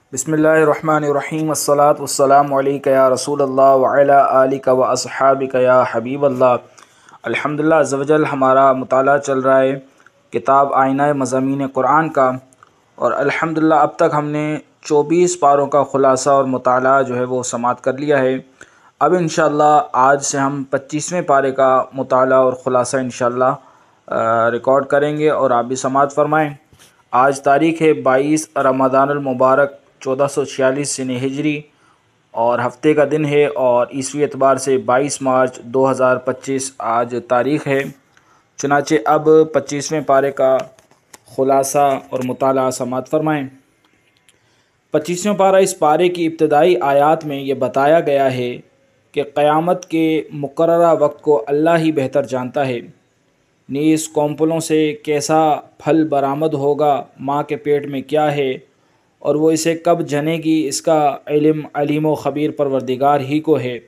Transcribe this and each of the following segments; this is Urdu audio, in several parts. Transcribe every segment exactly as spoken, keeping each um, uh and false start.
بسم اللہ الرحمن الرحیم الصلاۃ والسلام علیک یا رسول اللہ وعلی آلک و اصحابک یا حبیب اللہ۔ الحمدللہ عز و جل ہمارا مطالعہ چل رہا ہے کتاب آئینہ مضامین قرآن کا، اور الحمدللہ اب تک ہم نے چوبیس پاروں کا خلاصہ اور مطالعہ جو ہے وہ سماعت کر لیا ہے۔ اب انشاءاللہ آج سے ہم پچیسویں پارے کا مطالعہ اور خلاصہ انشاءاللہ ریکارڈ کریں گے، اور آپ بھی سماعت فرمائیں۔ آج تاریخ ہے بائیس رمضان المبارک چودہ سو چھیالیس سن ہجری، اور ہفتے کا دن ہے، اور عیسوی اعتبار سے بائیس مارچ دو ہزار پچیس آج تاریخ ہے۔ چنانچہ اب پچیسویں پارے کا خلاصہ اور مطالعہ سماعت فرمائیں۔ پچیسویں پارہ اس پارے کی ابتدائی آیات میں یہ بتایا گیا ہے کہ قیامت کے مقررہ وقت کو اللہ ہی بہتر جانتا ہے، نیز کونپلوں سے کیسا پھل برآمد ہوگا، ماں کے پیٹ میں کیا ہے، اور وہ اسے کب جنے گی، اس کا علم علیم و خبیر پروردگار ہی کو ہے۔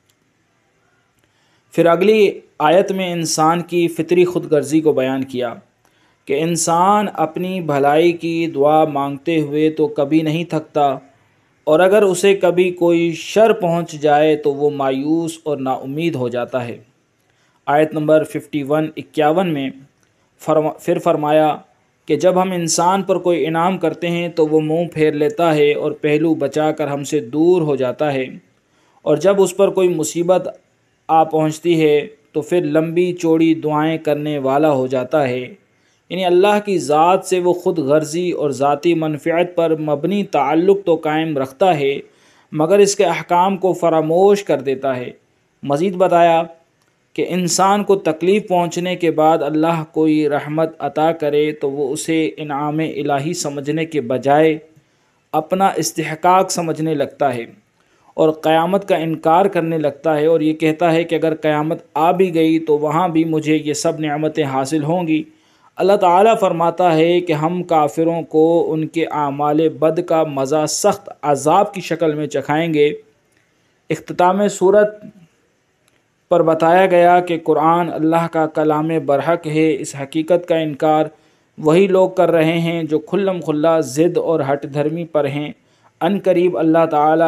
پھر اگلی آیت میں انسان کی فطری خود غرضی کو بیان کیا کہ انسان اپنی بھلائی کی دعا مانگتے ہوئے تو کبھی نہیں تھکتا، اور اگر اسے کبھی کوئی شر پہنچ جائے تو وہ مایوس اور نا امید ہو جاتا ہے۔ آیت نمبر اکیاون اکیاون میں فرما پھر فرمایا کہ جب ہم انسان پر کوئی انعام کرتے ہیں تو وہ منہ پھیر لیتا ہے اور پہلو بچا کر ہم سے دور ہو جاتا ہے، اور جب اس پر کوئی مصیبت آ پہنچتی ہے تو پھر لمبی چوڑی دعائیں کرنے والا ہو جاتا ہے۔ یعنی اللہ کی ذات سے وہ خود غرضی اور ذاتی منفعت پر مبنی تعلق تو قائم رکھتا ہے، مگر اس کے احکام کو فراموش کر دیتا ہے۔ مزید بتایا کہ انسان کو تکلیف پہنچنے کے بعد اللہ کوئی رحمت عطا کرے تو وہ اسے انعام الہی سمجھنے کے بجائے اپنا استحقاق سمجھنے لگتا ہے اور قیامت کا انکار کرنے لگتا ہے، اور یہ کہتا ہے کہ اگر قیامت آ بھی گئی تو وہاں بھی مجھے یہ سب نعمتیں حاصل ہوں گی۔ اللہ تعالیٰ فرماتا ہے کہ ہم کافروں کو ان کے اعمال بد کا مزہ سخت عذاب کی شکل میں چکھائیں گے۔ اختتام سورت پر بتایا گیا کہ قرآن اللہ کا کلام برحق ہے۔ اس حقیقت کا انکار وہی لوگ کر رہے ہیں جو کھلم کھلا ضد اور ہٹ دھرمی پر ہیں۔ ان قریب اللہ تعالیٰ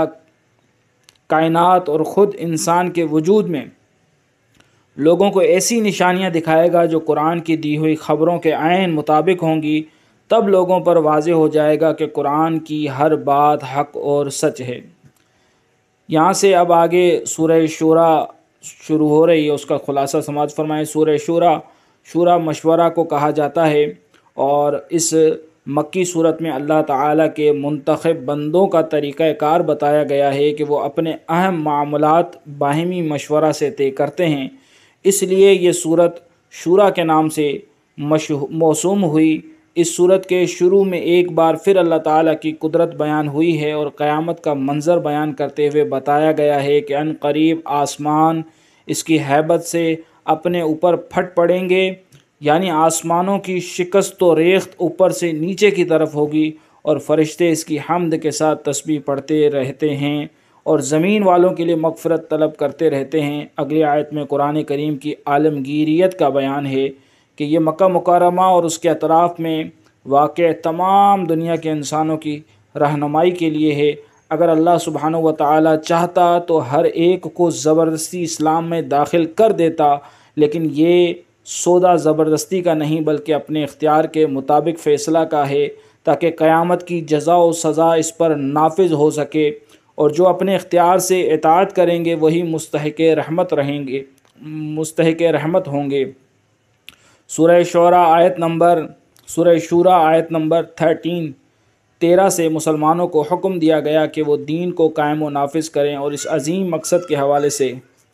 کائنات اور خود انسان کے وجود میں لوگوں کو ایسی نشانیاں دکھائے گا جو قرآن کی دی ہوئی خبروں کے عین مطابق ہوں گی۔ تب لوگوں پر واضح ہو جائے گا کہ قرآن کی ہر بات حق اور سچ ہے۔ یہاں سے اب آگے سورہ شورا شروع ہو رہی ہے، اس کا خلاصہ سماعت فرمائیں۔ سورہ شورا شورا مشورہ کو کہا جاتا ہے، اور اس مکی صورت میں اللہ تعالیٰ کے منتخب بندوں کا طریقہ کار بتایا گیا ہے کہ وہ اپنے اہم معاملات باہمی مشورہ سے طے کرتے ہیں، اس لیے یہ صورت شورا کے نام سے موسوم ہوئی۔ اس صورت کے شروع میں ایک بار پھر اللہ تعالیٰ کی قدرت بیان ہوئی ہے اور قیامت کا منظر بیان کرتے ہوئے بتایا گیا ہے کہ ان قریب آسمان اس کی ہیبت سے اپنے اوپر پھٹ پڑیں گے، یعنی آسمانوں کی شکست و ریخت اوپر سے نیچے کی طرف ہوگی، اور فرشتے اس کی حمد کے ساتھ تسبیح پڑھتے رہتے ہیں اور زمین والوں کے لیے مغفرت طلب کرتے رہتے ہیں۔ اگلی آیت میں قرآن کریم کی عالمگیریت کا بیان ہے کہ یہ مکہ مکرمہ اور اس کے اطراف میں واقع تمام دنیا کے انسانوں کی رہنمائی کے لیے ہے۔ اگر اللہ سبحانہ و تعالی چاہتا تو ہر ایک کو زبردستی اسلام میں داخل کر دیتا، لیکن یہ سودا زبردستی کا نہیں بلکہ اپنے اختیار کے مطابق فیصلہ کا ہے، تاکہ قیامت کی جزا و سزا اس پر نافذ ہو سکے، اور جو اپنے اختیار سے اطاعت کریں گے وہی مستحق رحمت رہیں گے مستحق رحمت ہوں گے۔ سورہ شورا آیت نمبر سورہ شورا آیت نمبر تھرٹین تیرہ سے مسلمانوں کو حکم دیا گیا کہ وہ دین کو قائم و نافذ کریں اور اس عظیم مقصد کے حوالے سے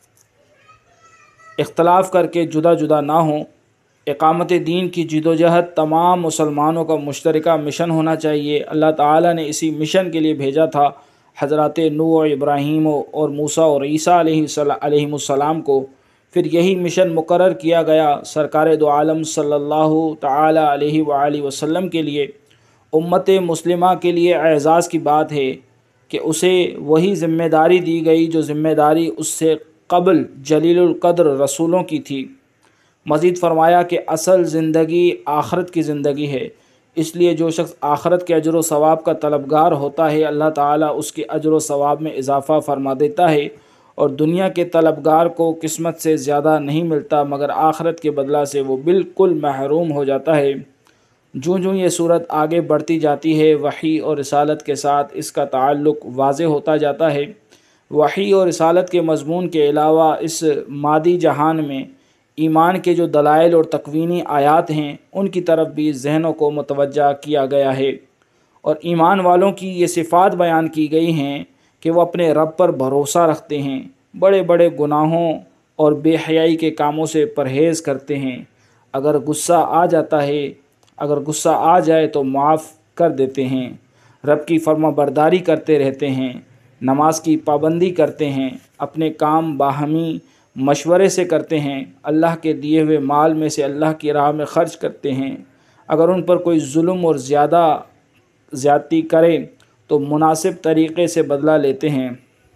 اختلاف کر کے جدا جدا نہ ہوں۔ اقامت دین کی جدوجہد تمام مسلمانوں کا مشترکہ مشن ہونا چاہیے۔ اللہ تعالیٰ نے اسی مشن کے لیے بھیجا تھا حضرات نوح، ابراہیم اور موسیٰ اور عیسیٰ علیہ السلام کو۔ پھر یہی مشن مقرر کیا گیا سرکار دو عالم صلی اللہ تعالی علیہ وآلہ وسلم کے لیے۔ امت مسلمہ کے لیے اعزاز کی بات ہے کہ اسے وہی ذمہ داری دی گئی جو ذمہ داری اس سے قبل جلیل القدر رسولوں کی تھی۔ مزید فرمایا کہ اصل زندگی آخرت کی زندگی ہے، اس لیے جو شخص آخرت کے اجر و ثواب کا طلبگار ہوتا ہے اللہ تعالیٰ اس کے اجر و ثواب میں اضافہ فرما دیتا ہے، اور دنیا کے طلبگار کو قسمت سے زیادہ نہیں ملتا مگر آخرت کے بدلہ سے وہ بالکل محروم ہو جاتا ہے۔ جوں جوں یہ صورت آگے بڑھتی جاتی ہے وحی اور رسالت کے ساتھ اس کا تعلق واضح ہوتا جاتا ہے۔ وحی اور رسالت کے مضمون کے علاوہ اس مادی جہان میں ایمان کے جو دلائل اور تکوینی آیات ہیں ان کی طرف بھی ذہنوں کو متوجہ کیا گیا ہے، اور ایمان والوں کی یہ صفات بیان کی گئی ہیں کہ وہ اپنے رب پر بھروسہ رکھتے ہیں، بڑے بڑے گناہوں اور بے حیائی کے کاموں سے پرہیز کرتے ہیں، اگر غصہ آ جاتا ہے اگر غصہ آ جائے تو معاف کر دیتے ہیں، رب کی فرما برداری کرتے رہتے ہیں، نماز کی پابندی کرتے ہیں، اپنے کام باہمی مشورے سے کرتے ہیں، اللہ کے دیے ہوئے مال میں سے اللہ کی راہ میں خرچ کرتے ہیں، اگر ان پر کوئی ظلم اور زیادہ زیادتی کرے تو مناسب طریقے سے بدلہ لیتے ہیں۔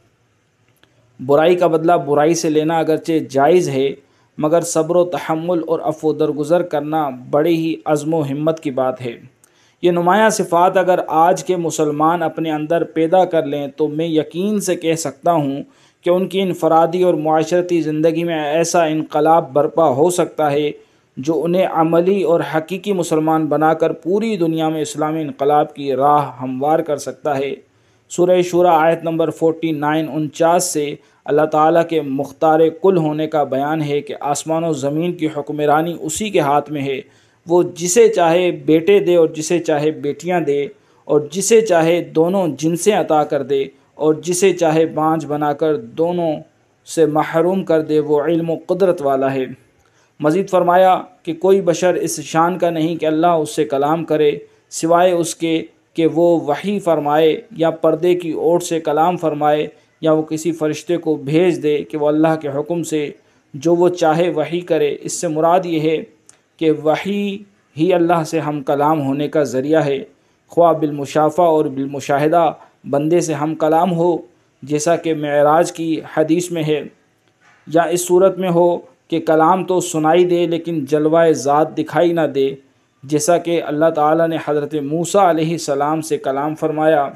برائی کا بدلہ برائی سے لینا اگرچہ جائز ہے مگر صبر و تحمل اور عفو درگزر کرنا بڑی ہی عزم و ہمت کی بات ہے۔ یہ نمایاں صفات اگر آج کے مسلمان اپنے اندر پیدا کر لیں تو میں یقین سے کہہ سکتا ہوں کہ ان کی انفرادی اور معاشرتی زندگی میں ایسا انقلاب برپا ہو سکتا ہے جو انہیں عملی اور حقیقی مسلمان بنا کر پوری دنیا میں اسلامی انقلاب کی راہ ہموار کر سکتا ہے۔ سورہ شورى آیت نمبر انچاس انچاس سے اللہ تعالیٰ کے مختار کل ہونے کا بیان ہے کہ آسمان و زمین کی حکمرانی اسی کے ہاتھ میں ہے، وہ جسے چاہے بیٹے دے اور جسے چاہے بیٹیاں دے، اور جسے چاہے دونوں جنسیں عطا کر دے اور جسے چاہے بانجھ بنا کر دونوں سے محروم کر دے، وہ علم و قدرت والا ہے۔ مزید فرمایا کہ کوئی بشر اس شان کا نہیں کہ اللہ اس سے کلام کرے سوائے اس کے کہ وہ وحی فرمائے یا پردے کی اوٹ سے کلام فرمائے یا وہ کسی فرشتے کو بھیج دے کہ وہ اللہ کے حکم سے جو وہ چاہے وحی کرے۔ اس سے مراد یہ ہے کہ وحی ہی اللہ سے ہم کلام ہونے کا ذریعہ ہے، خواہ بالمشافہ اور بالمشاہدہ بندے سے ہم کلام ہو جیسا کہ معراج کی حدیث میں ہے، یا اس صورت میں ہو کہ کلام تو سنائی دے لیکن جلوہ ذات دکھائی نہ دے، جیسا کہ اللہ تعالیٰ نے حضرت موسیٰ علیہ السلام سے کلام فرمایا۔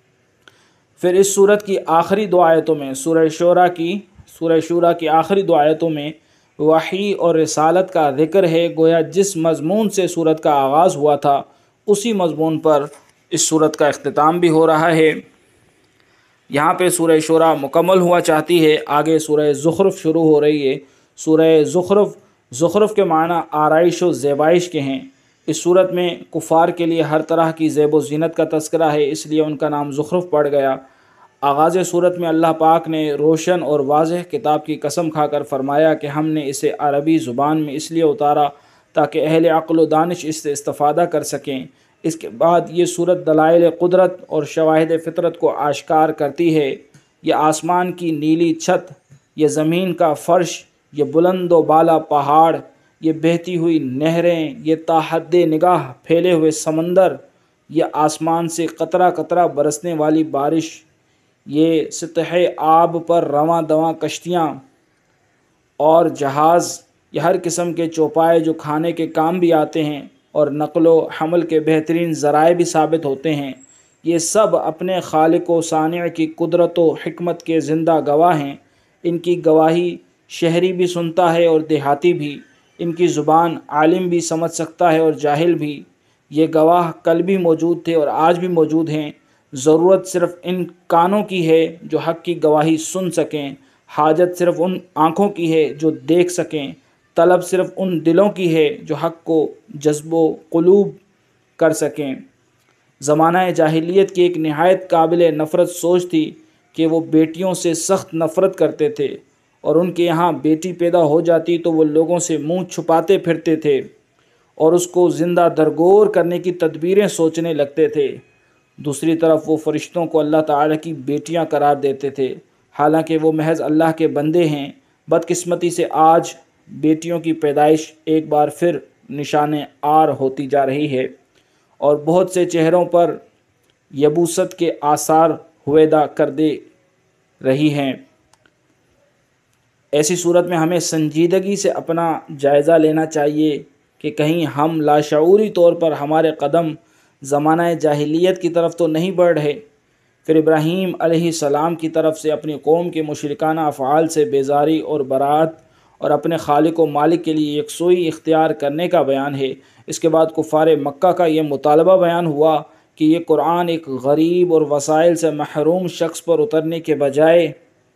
پھر اس صورت کی آخری دو آیتوں میں سورہ شورى کی سورہ شورى کی آخری دو آیتوں میں وحی اور رسالت کا ذکر ہے، گویا جس مضمون سے صورت کا آغاز ہوا تھا اسی مضمون پر اس صورت کا اختتام بھی ہو رہا ہے۔ یہاں پہ سورہ شورى مکمل ہوا چاہتی ہے، آگے سورہ زخرف شروع ہو رہی ہے۔ سورہ زخرف زخرف کے معنی آرائش و زیبائش کے ہیں۔ اس صورت میں کفار کے لیے ہر طرح کی زیب و زینت کا تذکرہ ہے، اس لیے ان کا نام زخرف پڑ گیا۔ آغاز صورت میں اللہ پاک نے روشن اور واضح کتاب کی قسم کھا کر فرمایا کہ ہم نے اسے عربی زبان میں اس لیے اتارا تاکہ اہل عقل و دانش اس سے استفادہ کر سکیں۔ اس کے بعد یہ صورت دلائل قدرت اور شواہد فطرت کو آشکار کرتی ہے۔ یہ آسمان کی نیلی چھت، یہ زمین کا فرش، یہ بلند و بالا پہاڑ، یہ بہتی ہوئی نہریں، یہ تا حد نگاہ پھیلے ہوئے سمندر، یہ آسمان سے قطرہ قطرہ برسنے والی بارش، یہ سطح آب پر رواں دواں کشتیاں اور جہاز، یہ ہر قسم کے چوپائے جو کھانے کے کام بھی آتے ہیں اور نقل و حمل کے بہترین ذرائع بھی ثابت ہوتے ہیں، یہ سب اپنے خالق و صانع کی قدرت و حکمت کے زندہ گواہ ہیں۔ ان کی گواہی شہری بھی سنتا ہے اور دیہاتی بھی، ان کی زبان عالم بھی سمجھ سکتا ہے اور جاہل بھی۔ یہ گواہ کل بھی موجود تھے اور آج بھی موجود ہیں، ضرورت صرف ان کانوں کی ہے جو حق کی گواہی سن سکیں، حاجت صرف ان آنکھوں کی ہے جو دیکھ سکیں، طلب صرف ان دلوں کی ہے جو حق کو جذب و قلوب کر سکیں۔ زمانہ جاہلیت کی ایک نہایت قابل نفرت سوچ تھی کہ وہ بیٹیوں سے سخت نفرت کرتے تھے، اور ان کے یہاں بیٹی پیدا ہو جاتی تو وہ لوگوں سے منہ چھپاتے پھرتے تھے اور اس کو زندہ درگور کرنے کی تدبیریں سوچنے لگتے تھے۔ دوسری طرف وہ فرشتوں کو اللہ تعالیٰ کی بیٹیاں قرار دیتے تھے، حالانکہ وہ محض اللہ کے بندے ہیں۔ بدقسمتی سے آج بیٹیوں کی پیدائش ایک بار پھر نشان عار ہوتی جا رہی ہے اور بہت سے چہروں پر یبوست کے آثار ہویدا کر دے رہی ہیں۔ ایسی صورت میں ہمیں سنجیدگی سے اپنا جائزہ لینا چاہیے کہ کہیں ہم لاشعوری طور پر ہمارے قدم زمانہ جاہلیت کی طرف تو نہیں بڑھ رہے۔ پھر ابراہیم علیہ السلام کی طرف سے اپنی قوم کے مشرکانہ افعال سے بیزاری اور برات اور اپنے خالق و مالک کے لیے یکسوئی اختیار کرنے کا بیان ہے۔ اس کے بعد کفار مکہ کا یہ مطالبہ بیان ہوا کہ یہ قرآن ایک غریب اور وسائل سے محروم شخص پر اترنے کے بجائے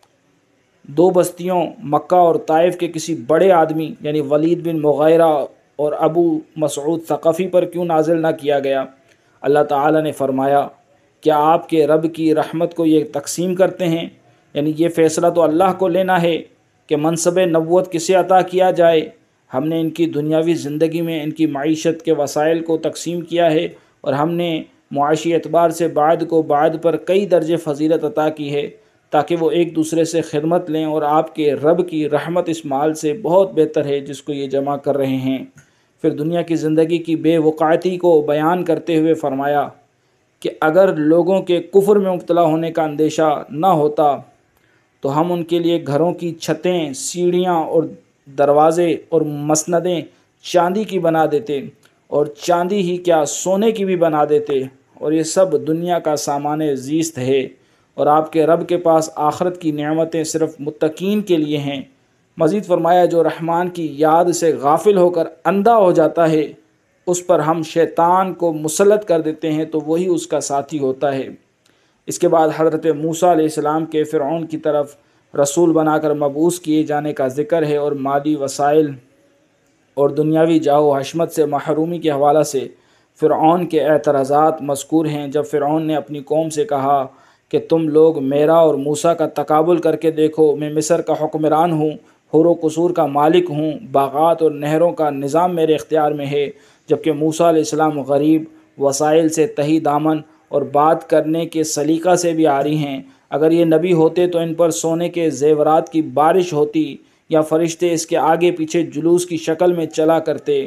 دو بستیوں مکہ اور طائف کے کسی بڑے آدمی یعنی ولید بن مغیرہ اور ابو مسعود ثقفی پر کیوں نازل نہ کیا گیا؟ اللہ تعالیٰ نے فرمایا، کیا آپ کے رب کی رحمت کو یہ تقسیم کرتے ہیں؟ یعنی یہ فیصلہ تو اللہ کو لینا ہے کہ منصب نبوت کسے عطا کیا جائے۔ ہم نے ان کی دنیاوی زندگی میں ان کی معیشت کے وسائل کو تقسیم کیا ہے اور ہم نے معاشی اعتبار سے بعد کو بعد پر کئی درجے فضیلت عطا کی ہے تاکہ وہ ایک دوسرے سے خدمت لیں، اور آپ کے رب کی رحمت اس مال سے بہت بہتر ہے جس کو یہ جمع کر رہے ہیں۔ پھر دنیا کی زندگی کی بے وقعتی کو بیان کرتے ہوئے فرمایا کہ اگر لوگوں کے کفر میں مبتلا ہونے کا اندیشہ نہ ہوتا تو ہم ان کے لیے گھروں کی چھتیں، سیڑھیاں اور دروازے اور مسندیں چاندی کی بنا دیتے، اور چاندی ہی کیا سونے کی بھی بنا دیتے، اور یہ سب دنیا کا سامان زیست ہے، اور آپ کے رب کے پاس آخرت کی نعمتیں صرف متقین کے لیے ہیں۔ مزید فرمایا، جو رحمان کی یاد سے غافل ہو کر اندھا ہو جاتا ہے اس پر ہم شیطان کو مسلط کر دیتے ہیں تو وہی اس کا ساتھی ہوتا ہے۔ اس کے بعد حضرت موسیٰ علیہ السلام کے فرعون کی طرف رسول بنا کر مبعوث کیے جانے کا ذکر ہے، اور مالی وسائل اور دنیاوی جاہ و حشمت سے محرومی کے حوالہ سے فرعون کے اعتراضات مذکور ہیں۔ جب فرعون نے اپنی قوم سے کہا کہ تم لوگ میرا اور موسیٰ کا تقابل کر کے دیکھو، میں مصر کا حکمران ہوں، حور و قصور کا مالک ہوں، باغات اور نہروں کا نظام میرے اختیار میں ہے، جبکہ موسیٰ علیہ السلام غریب، وسائل سے تہی دامن اور بات کرنے کے سلیقہ سے بھی عاری ہیں۔ اگر یہ نبی ہوتے تو ان پر سونے کے زیورات کی بارش ہوتی، یا فرشتے اس کے آگے پیچھے جلوس کی شکل میں چلا کرتے۔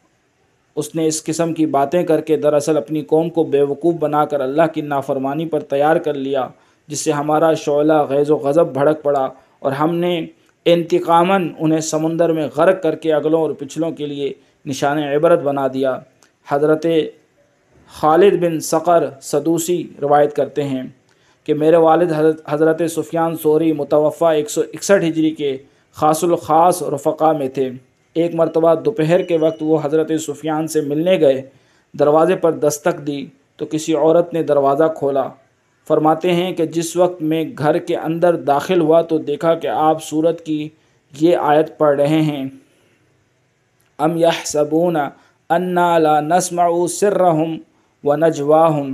اس نے اس قسم کی باتیں کر کے دراصل اپنی قوم کو بیوقوف بنا کر اللہ کی نافرمانی پر تیار کر لیا، جس سے ہمارا شعلہ غیظ و غضب بھڑک پڑا، اور ہم نے انتقاماً انہیں سمندر میں غرق کر کے اگلوں اور پچھلوں کے لیے نشان عبرت بنا دیا۔ حضرت خالد بن صقر سدوسی روایت کرتے ہیں کہ میرے والد حضرت حضرت سفیان ثوری متوفہ ایک سو اکسٹھ ہجری کے خاص الخاص رفقا میں تھے۔ ایک مرتبہ دوپہر کے وقت وہ حضرت سفیان سے ملنے گئے، دروازے پر دستک دی تو کسی عورت نے دروازہ کھولا۔ فرماتے ہیں کہ جس وقت میں گھر کے اندر داخل ہوا تو دیکھا کہ آپ سورت کی یہ آیت پڑھ رہے ہیں، ام یحسبون انا لا نسمع سرهم ونجواهم،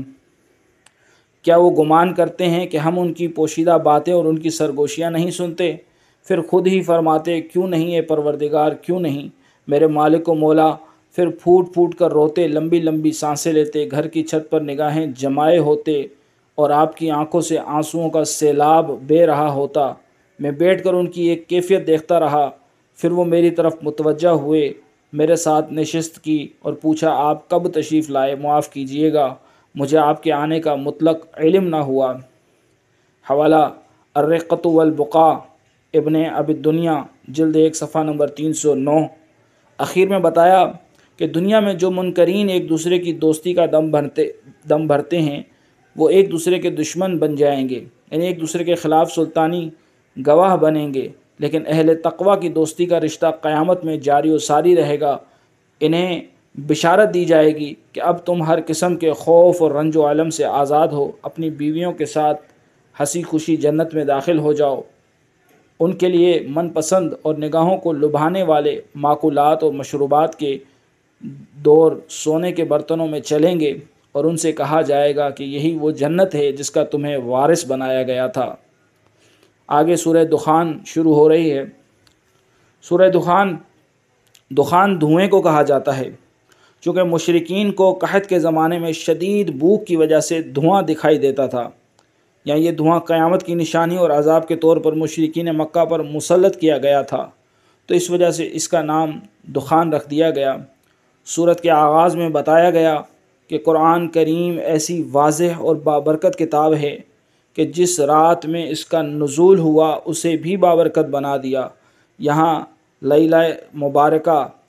کیا وہ گمان کرتے ہیں کہ ہم ان کی پوشیدہ باتیں اور ان کی سرگوشیاں نہیں سنتے؟ پھر خود ہی فرماتے، کیوں نہیں اے پروردگار، کیوں نہیں میرے مالک و مولا؟ پھر پھوٹ پھوٹ کر روتے، لمبی لمبی سانسیں لیتے، گھر کی چھت پر نگاہیں جمائے ہوتے اور آپ کی آنکھوں سے آنسوؤں کا سیلاب بے رہا ہوتا۔ میں بیٹھ کر ان کی ایک کیفیت دیکھتا رہا، پھر وہ میری طرف متوجہ ہوئے، میرے ساتھ نشست کی اور پوچھا، آپ کب تشریف لائے؟ معاف کیجیے گا، مجھے آپ کے آنے کا مطلق علم نہ ہوا۔ حوالہ الرقۃ والبقاء ابن ابی الدنیا جلد ایک صفحہ نمبر تین سو نو۔ اخیر میں بتایا کہ دنیا میں جو منکرین ایک دوسرے کی دوستی کا دم بھرتے دم بھرتے ہیں وہ ایک دوسرے کے دشمن بن جائیں گے، یعنی ایک دوسرے کے خلاف سلطانی گواہ بنیں گے، لیکن اہل تقوی کی دوستی کا رشتہ قیامت میں جاری و ساری رہے گا۔ انہیں بشارت دی جائے گی کہ اب تم ہر قسم کے خوف اور رنج و الم سے آزاد ہو، اپنی بیویوں کے ساتھ ہنسی خوشی جنت میں داخل ہو جاؤ۔ ان کے لیے من پسند اور نگاہوں کو لبھانے والے ماکولات اور مشروبات کے دور سونے کے برتنوں میں چلیں گے، اور ان سے کہا جائے گا کہ یہی وہ جنت ہے جس کا تمہیں وارث بنایا گیا تھا۔ آگے سورہ دخان شروع ہو رہی ہے۔ سورہ دخان دخان دھوئیں کو کہا جاتا ہے، چونکہ مشرکین کو قحط کے زمانے میں شدید بھوک کی وجہ سے دھواں دکھائی دیتا تھا، یا یہ دھواں قیامت کی نشانی اور عذاب کے طور پر مشرکین مکہ پر مسلط کیا گیا تھا، تو اس وجہ سے اس کا نام دخان رکھ دیا گیا۔ سورت کے آغاز میں بتایا گیا کہ قرآن کریم ایسی واضح اور بابرکت کتاب ہے کہ جس رات میں اس کا نزول ہوا اسے بھی بابرکت بنا دیا۔ یہاں لیلہ مبارکہ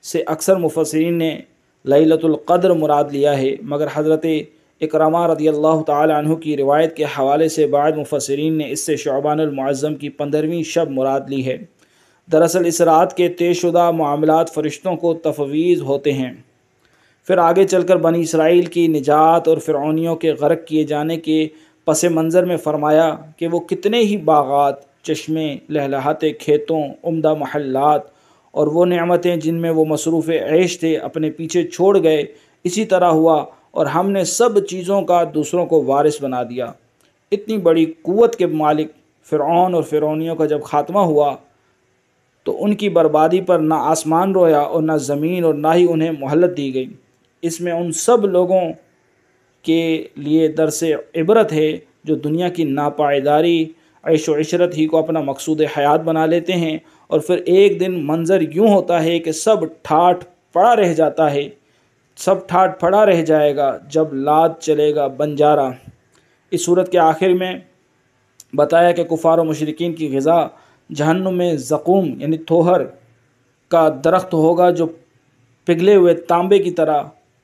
سے اکثر مفسرین نے لیلۃ القدر مراد لیا ہے، مگر حضرت اکرامہ رضی اللہ تعالی عنہ کی روایت کے حوالے سے بعض مفسرین نے اس سے شعبان المعظم کی پندرہویں شب مراد لی ہے۔ دراصل اس رات کے طے شدہ معاملات فرشتوں کو تفویض ہوتے ہیں۔ پھر آگے چل کر بنی اسرائیل کی نجات اور فرعونیوں کے غرق کیے جانے کے پس منظر میں فرمایا کہ وہ کتنے ہی باغات، چشمے، لہلہاتے کھیتوں، عمدہ محلات اور وہ نعمتیں جن میں وہ مصروف عیش تھے اپنے پیچھے چھوڑ گئے، اسی طرح ہوا اور ہم نے سب چیزوں کا دوسروں کو وارث بنا دیا۔ اتنی بڑی قوت کے مالک فرعون اور فرعونیوں کا جب خاتمہ ہوا تو ان کی بربادی پر نہ آسمان رویا اور نہ زمین، اور نہ ہی انہیں مہلت دی گئی۔ اس میں ان سب لوگوں کے لیے درس عبرت ہے جو دنیا کی ناپائیداری، عیش و عشرت ہی کو اپنا مقصود حیات بنا لیتے ہیں، اور پھر ایک دن منظر یوں ہوتا ہے کہ سب ٹھاٹھ پڑا رہ جاتا ہے، سب ٹھاٹھ پڑا رہ جائے گا جب لاد چلے گا بنجارہ۔ اس صورت کے آخر میں بتایا کہ کفار و مشرکین کی غذا جہنم میں زقوم یعنی تھوہر کا درخت ہوگا جو پگھلے ہوئے تانبے کی طرح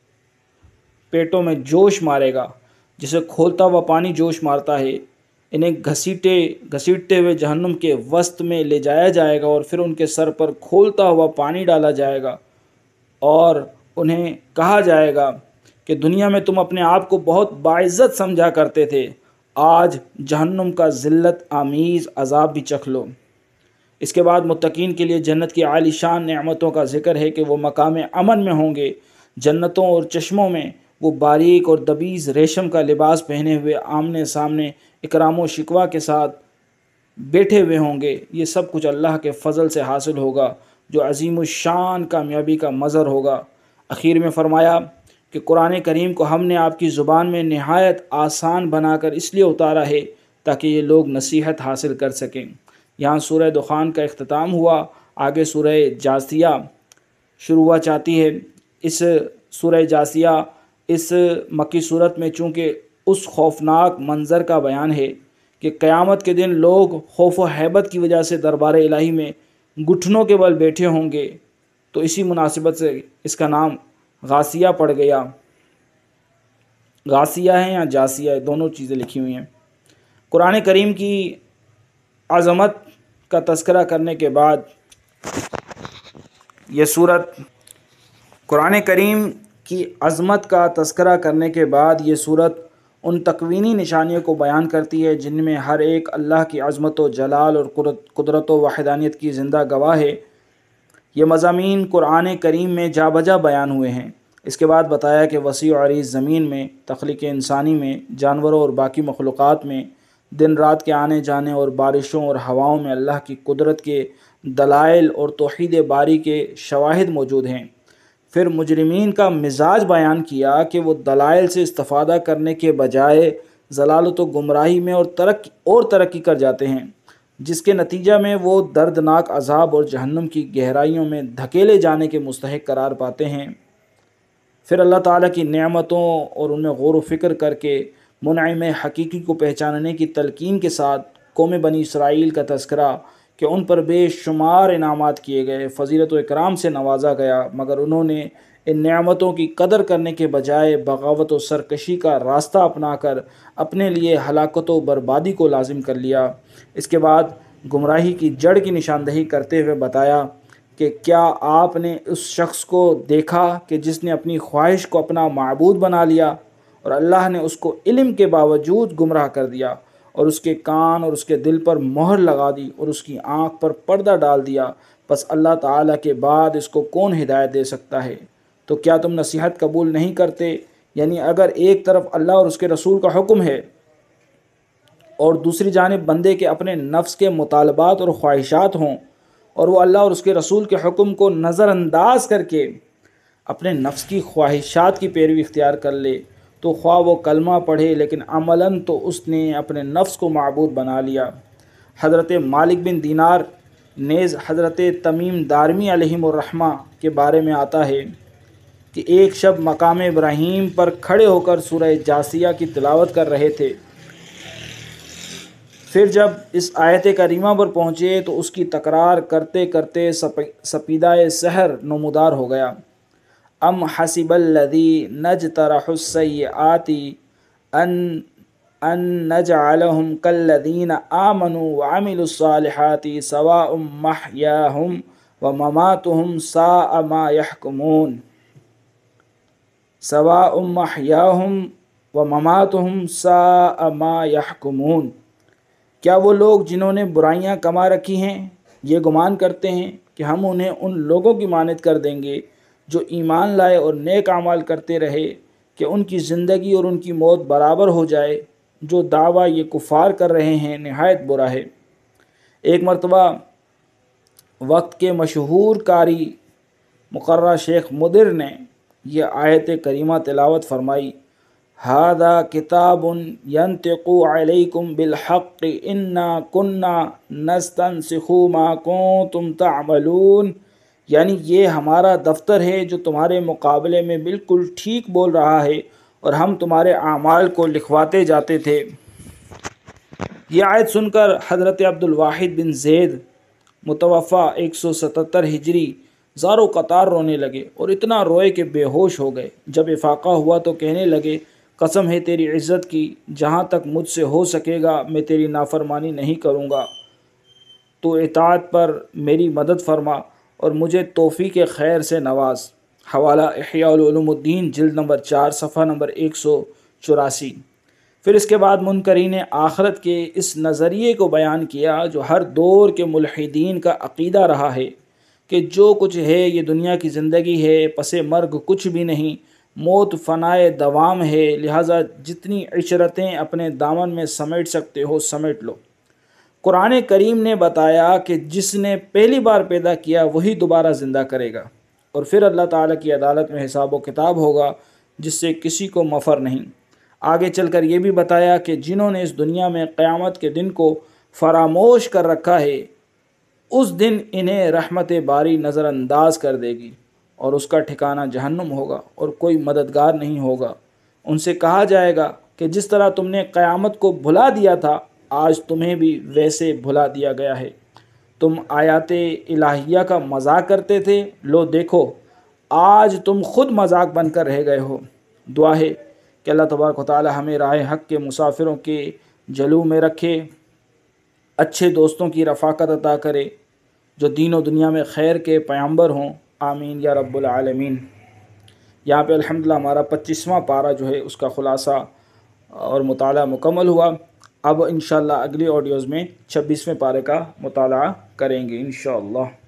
پیٹوں میں جوش مارے گا، جسے کھولتا ہوا پانی جوش مارتا ہے۔ انہیں گھسیٹے گھسیٹتے ہوئے جہنم کے وسط میں لے جایا جائے گا اور پھر ان کے سر پر کھولتا ہوا پانی ڈالا جائے گا، اور انہیں کہا جائے گا کہ دنیا میں تم اپنے آپ کو بہت باعزت سمجھا کرتے تھے، آج جہنم کا ذلت آمیز عذاب بھی چکھ لو۔ اس کے بعد متقین کے لیے جنت کی عالی شان نعمتوں کا ذکر ہے کہ وہ مقام امن میں ہوں گے۔ جنتوں اور چشموں میں وہ باریک اور دبیز ریشم کا لباس پہنے ہوئے آمنے سامنے اکرام و شکوہ کے ساتھ بیٹھے ہوئے ہوں گے۔ یہ سب کچھ اللہ کے فضل سے حاصل ہوگا جو عظیم الشان کامیابی کا مظہر ہوگا۔ اخیر میں فرمایا کہ قرآن کریم کو ہم نے آپ کی زبان میں نہایت آسان بنا کر اس لیے اتارا ہے تاکہ یہ لوگ نصیحت حاصل کر سکیں۔ یہاں سورہ دخان کا اختتام ہوا، آگے سورہ جاثیہ شروع ہوا چاہتی ہے۔ اس سورہ جاثیہ اس مکی صورت میں چونکہ اس خوفناک منظر کا بیان ہے کہ قیامت کے دن لوگ خوف و حیبت کی وجہ سے دربار الہی میں گھٹنوں کے بل بیٹھے ہوں گے، تو اسی مناسبت سے اس کا نام غاشیہ پڑ گیا۔ غاشیہ ہے یا جاثیہ ہے، دونوں چیزیں لکھی ہوئی ہیں۔ قرآن کریم کی عظمت کا تذکرہ کرنے کے بعد یہ سورت قرآن کریم کی عظمت کا تذکرہ کرنے کے بعد یہ سورت ان تکوینی نشانیوں کو بیان کرتی ہے جن میں ہر ایک اللہ کی عظمت و جلال اور قدرت و وحدانیت کی زندہ گواہ ہے۔ یہ مضامین قرآن کریم میں جا بجا بیان ہوئے ہیں۔ اس کے بعد بتایا کہ وسیع و عریض زمین میں، تخلیق انسانی میں، جانوروں اور باقی مخلوقات میں، دن رات کے آنے جانے اور بارشوں اور ہواؤں میں اللہ کی قدرت کے دلائل اور توحید باری کے شواہد موجود ہیں۔ پھر مجرمین کا مزاج بیان کیا کہ وہ دلائل سے استفادہ کرنے کے بجائے ضلالت و گمراہی میں اور ترقی اور ترقی کر جاتے ہیں، جس کے نتیجہ میں وہ دردناک عذاب اور جہنم کی گہرائیوں میں دھکیلے جانے کے مستحق قرار پاتے ہیں۔ پھر اللہ تعالیٰ کی نعمتوں اور ان میں غور و فکر کر کے منعم حقیقی کو پہچاننے کی تلقین کے ساتھ قوم بنی اسرائیل کا تذکرہ کہ ان پر بے شمار انعامات کیے گئے، فضیلت و اکرام سے نوازا گیا، مگر انہوں نے ان نعمتوں کی قدر کرنے کے بجائے بغاوت و سرکشی کا راستہ اپنا کر اپنے لیے ہلاکت و بربادی کو لازم کر لیا۔ اس کے بعد گمراہی کی جڑ کی نشاندہی کرتے ہوئے بتایا کہ کیا آپ نے اس شخص کو دیکھا کہ جس نے اپنی خواہش کو اپنا معبود بنا لیا اور اللہ نے اس کو علم کے باوجود گمراہ کر دیا، اور اس کے کان اور اس کے دل پر مہر لگا دی اور اس کی آنکھ پر پردہ ڈال دیا، پس اللہ تعالیٰ کے بعد اس کو کون ہدایت دے سکتا ہے؟ تو کیا تم نصیحت قبول نہیں کرتے؟ یعنی اگر ایک طرف اللہ اور اس کے رسول کا حکم ہے اور دوسری جانب بندے کے اپنے نفس کے مطالبات اور خواہشات ہوں، اور وہ اللہ اور اس کے رسول کے حکم کو نظر انداز کر کے اپنے نفس کی خواہشات کی پیروی اختیار کر لے، تو خواہ وہ کلمہ پڑھے لیکن عملاً تو اس نے اپنے نفس کو معبود بنا لیا۔ حضرت مالک بن دینار نیز حضرت تمیم دارمی علیہم الرحمہ کے بارے میں آتا ہے کہ ایک شب مقام ابراہیم پر کھڑے ہو کر سورہ جاثیہ کی تلاوت کر رہے تھے۔ پھر جب اس آیت کریمہ پر پہنچے تو اس کی تکرار کرتے کرتے سپیدہ سحر نمودار ہو گیا۔ ام حسب الذی نجترح السیئات ان ان نجعلهم كالذین آمنوا وعملوا الصالحات سواء محیاهم ومماتهم ساء ما يحکمون سواء محیاهم ومماتهم ساء ما يحکمون۔ کیا وہ لوگ جنہوں نے برائیاں کما رکھی ہیں یہ گمان کرتے ہیں کہ ہم انہیں ان لوگوں کی مانند کر دیں گے جو ایمان لائے اور نیک اعمال کرتے رہے کہ ان کی زندگی اور ان کی موت برابر ہو جائے؟ جو دعویٰ یہ کفار کر رہے ہیں نہایت برا ہے۔ ایک مرتبہ وقت کے مشہور قاری مقرہ شیخ مدر نے یہ آیت کریمہ تلاوت فرمائی، ھذا کتاب ینطق علیکم بالحق انا کنا نستنسخ ما کنتم تعملون، یعنی یہ ہمارا دفتر ہے جو تمہارے مقابلے میں بالکل ٹھیک بول رہا ہے اور ہم تمہارے اعمال کو لکھواتے جاتے تھے۔ یہ آیت سن کر حضرت عبد الواحد بن زید متوفہ ایک سو ستتر ہجری زار و قطار رونے لگے اور اتنا روئے کہ بے ہوش ہو گئے۔ جب افاقہ ہوا تو کہنے لگے، قسم ہے تیری عزت کی، جہاں تک مجھ سے ہو سکے گا میں تیری نافرمانی نہیں کروں گا، تو اطاعت پر میری مدد فرما اور مجھے توفیق خیر سے نواز۔ حوالہ احیاء العلوم الدین جلد نمبر چار صفحہ نمبر ایک سو چوراسی۔ پھر اس کے بعد منکرین آخرت کے اس نظریے کو بیان کیا جو ہر دور کے ملحدین کا عقیدہ رہا ہے کہ جو کچھ ہے یہ دنیا کی زندگی ہے، پس مرگ کچھ بھی نہیں، موت فنائے دوام ہے، لہٰذا جتنی عشرتیں اپنے دامن میں سمیٹ سکتے ہو سمیٹ لو۔ قرآن کریم نے بتایا کہ جس نے پہلی بار پیدا کیا وہی دوبارہ زندہ کرے گا، اور پھر اللہ تعالیٰ کی عدالت میں حساب و کتاب ہوگا جس سے کسی کو مفر نہیں۔ آگے چل کر یہ بھی بتایا کہ جنہوں نے اس دنیا میں قیامت کے دن کو فراموش کر رکھا ہے اس دن انہیں رحمت باری نظر انداز کر دے گی اور اس کا ٹھکانہ جہنم ہوگا اور کوئی مددگار نہیں ہوگا۔ ان سے کہا جائے گا کہ جس طرح تم نے قیامت کو بھلا دیا تھا آج تمہیں بھی ویسے بھلا دیا گیا ہے۔ تم آیات الہیہ کا مذاق کرتے تھے، لو دیکھو آج تم خود مذاق بن کر رہ گئے ہو۔ دعا ہے کہ اللہ تبارک و تعالی ہمیں راہ حق کے مسافروں کے جلو میں رکھے، اچھے دوستوں کی رفاقت عطا کرے جو دین و دنیا میں خیر کے پیامبر ہوں، آمین یا رب العالمین۔ یہاں پہ الحمدللہ ہمارا پچیسواں پارہ جو ہے اس کا خلاصہ اور مطالعہ مکمل ہوا۔ اب انشاءاللہ اگلی آڈیوز میں چھبیسویں پارے کا مطالعہ کریں گے انشاءاللہ۔